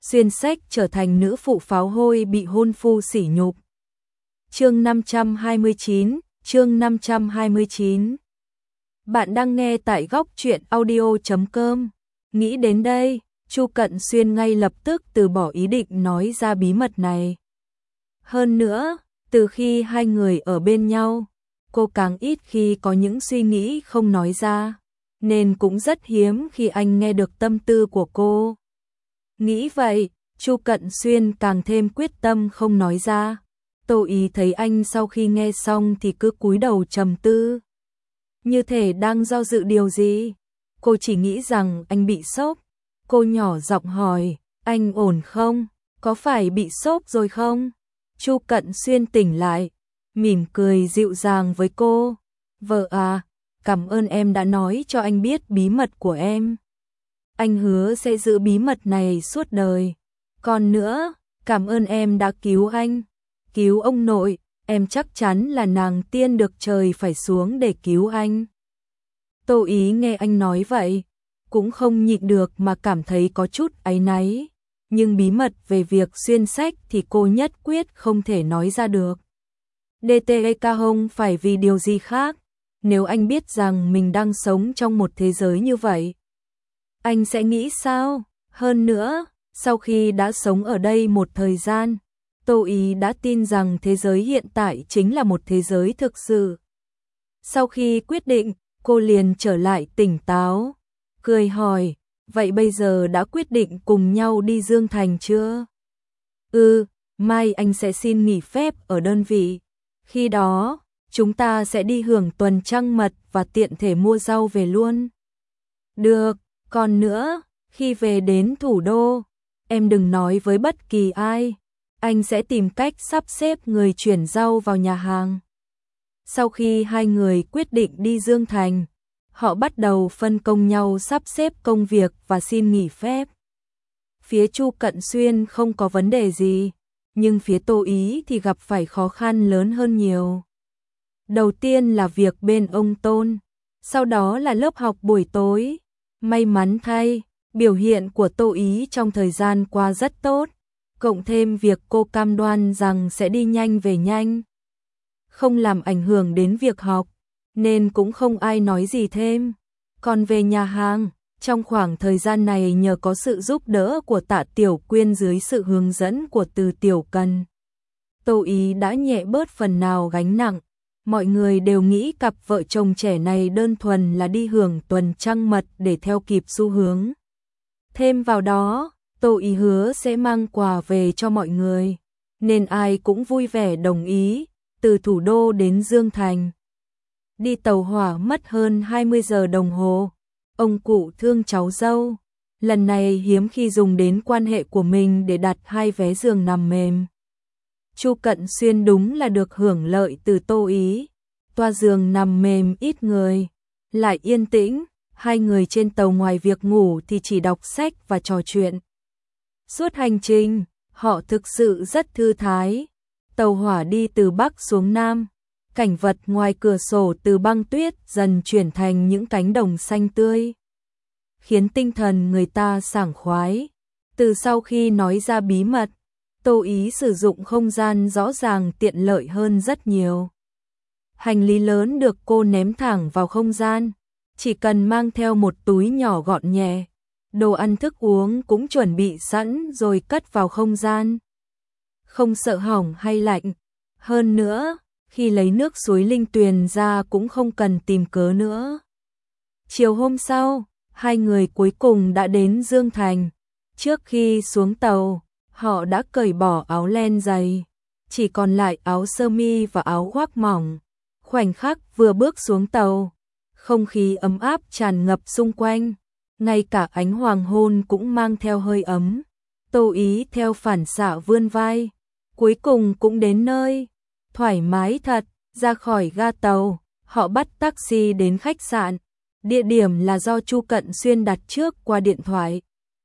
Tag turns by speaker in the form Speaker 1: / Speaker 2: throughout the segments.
Speaker 1: Xuyên Sách trở thành nữ phụ pháo hôi bị hôn phu sỉ nhục. Chương 529, chương 529. Bạn đang nghe tại góc truyện audio.com. Nghĩ đến đây, Chu Cận Xuyên ngay lập tức từ bỏ ý định nói ra bí mật này. Hơn nữa, từ khi hai người ở bên nhau, cô càng ít khi có những suy nghĩ không nói ra, nên cũng rất hiếm khi anh nghe được tâm tư của cô. Nghĩ vậy, Chu Cận Xuyên càng thêm quyết tâm không nói ra. Tô Ý thấy anh sau khi nghe xong thì cứ cúi đầu trầm tư, như thể đang do dự điều gì. Cô chỉ nghĩ rằng anh bị sốc. Cô nhỏ giọng hỏi, anh ổn không? Có phải bị sốc rồi không? Chu Cận Xuyên tỉnh lại, mỉm cười dịu dàng với cô. Vợ à, cảm ơn em đã nói cho anh biết bí mật của em. Anh hứa sẽ giữ bí mật này suốt đời. Còn nữa, cảm ơn em đã cứu anh, cứu ông nội, em chắc chắn là nàng tiên được trời phải xuống để cứu anh. Tô Ý nghe anh nói vậy, cũng không nhịn được mà cảm thấy có chút áy náy, nhưng bí mật về việc xuyên sách thì cô nhất quyết không thể nói ra được. DTK không phải vì điều gì khác, nếu anh biết rằng mình đang sống trong một thế giới như vậy, anh sẽ nghĩ sao? Hơn nữa, sau khi đã sống ở đây một thời gian, Tô Ý đã tin rằng thế giới hiện tại chính là một thế giới thực sự. Sau khi quyết định, cô liền trở lại tỉnh táo, cười hỏi, vậy bây giờ đã quyết định cùng nhau đi Dương Thành chưa? Mai anh sẽ xin nghỉ phép ở đơn vị. Khi đó, chúng ta sẽ đi hưởng tuần trăng mật và tiện thể mua rau về luôn. Được, còn nữa, khi về đến thủ đô, em đừng nói với bất kỳ ai. Anh sẽ tìm cách sắp xếp người chuyển rau vào nhà hàng. Sau khi hai người quyết định đi Dương Thành, họ bắt đầu phân công nhau sắp xếp công việc và xin nghỉ phép. Phía Chu Cận Xuyên không có vấn đề gì, nhưng phía Tô Ý thì gặp phải khó khăn lớn hơn nhiều. Đầu tiên là việc bên ông Tôn, sau đó là lớp học buổi tối. May mắn thay, biểu hiện của Tô Ý trong thời gian qua rất tốt, cộng thêm việc cô cam đoan rằng sẽ đi nhanh về nhanh, không làm ảnh hưởng đến việc học, nên cũng không ai nói gì thêm. Còn về nhà hàng, trong khoảng thời gian này nhờ có sự giúp đỡ của Tạ Tiểu Quyên dưới sự hướng dẫn của Từ Tiểu Cần, Tô Ý đã nhẹ bớt phần nào gánh nặng. Mọi người đều nghĩ cặp vợ chồng trẻ này đơn thuần là đi hưởng tuần trăng mật để theo kịp xu hướng. Thêm vào đó, Tô Ý hứa sẽ mang quà về cho mọi người, nên ai cũng vui vẻ đồng ý. Từ thủ đô đến Dương Thành, đi tàu hỏa mất hơn 20 giờ đồng hồ. Ông cụ thương cháu dâu, lần này hiếm khi dùng đến quan hệ của mình để đặt 2 vé giường nằm mềm. Chu Cận Xuyên đúng là được hưởng lợi từ Tô Ý. Toa giường nằm mềm ít người, lại yên tĩnh, hai người trên tàu ngoài việc ngủ thì chỉ đọc sách và trò chuyện. Suốt hành trình, họ thực sự rất thư thái. Tàu hỏa đi từ Bắc xuống Nam, cảnh vật ngoài cửa sổ từ băng tuyết dần chuyển thành những cánh đồng xanh tươi, khiến tinh thần người ta sảng khoái. Từ sau khi nói ra bí mật, Tô Ý sử dụng không gian rõ ràng tiện lợi hơn rất nhiều. Hành lý lớn được cô ném thẳng vào không gian, chỉ cần mang theo một túi nhỏ gọn nhẹ, đồ ăn thức uống cũng chuẩn bị sẵn rồi cất vào không gian. Không sợ hỏng hay lạnh. Hơn nữa, khi lấy nước suối Linh Tuyền ra cũng không cần tìm cớ nữa. Chiều hôm sau, hai người cuối cùng đã đến Dương Thành. Trước khi xuống tàu, họ đã cởi bỏ áo len dày, chỉ còn lại áo sơ mi và áo khoác mỏng. Khoảnh khắc vừa bước xuống tàu, không khí ấm áp tràn ngập xung quanh, ngay cả ánh hoàng hôn cũng mang theo hơi ấm. Tô Ý theo phản xạ vươn vai, cuối cùng cũng đến nơi. Thoải mái thật. Ra khỏi ga tàu, họ bắt taxi đến khách sạn. Địa điểm là do Chu Cận Xuyên đặt trước qua điện thoại.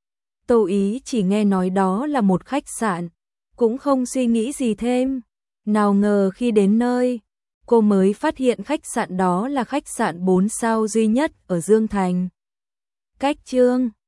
Speaker 1: Tô Ý chỉ nghe nói đó là một khách sạn, cũng không suy nghĩ gì thêm. Nào ngờ khi đến nơi, cô mới phát hiện khách sạn đó là khách sạn 4 sao duy nhất ở Dương Thành. Cách chương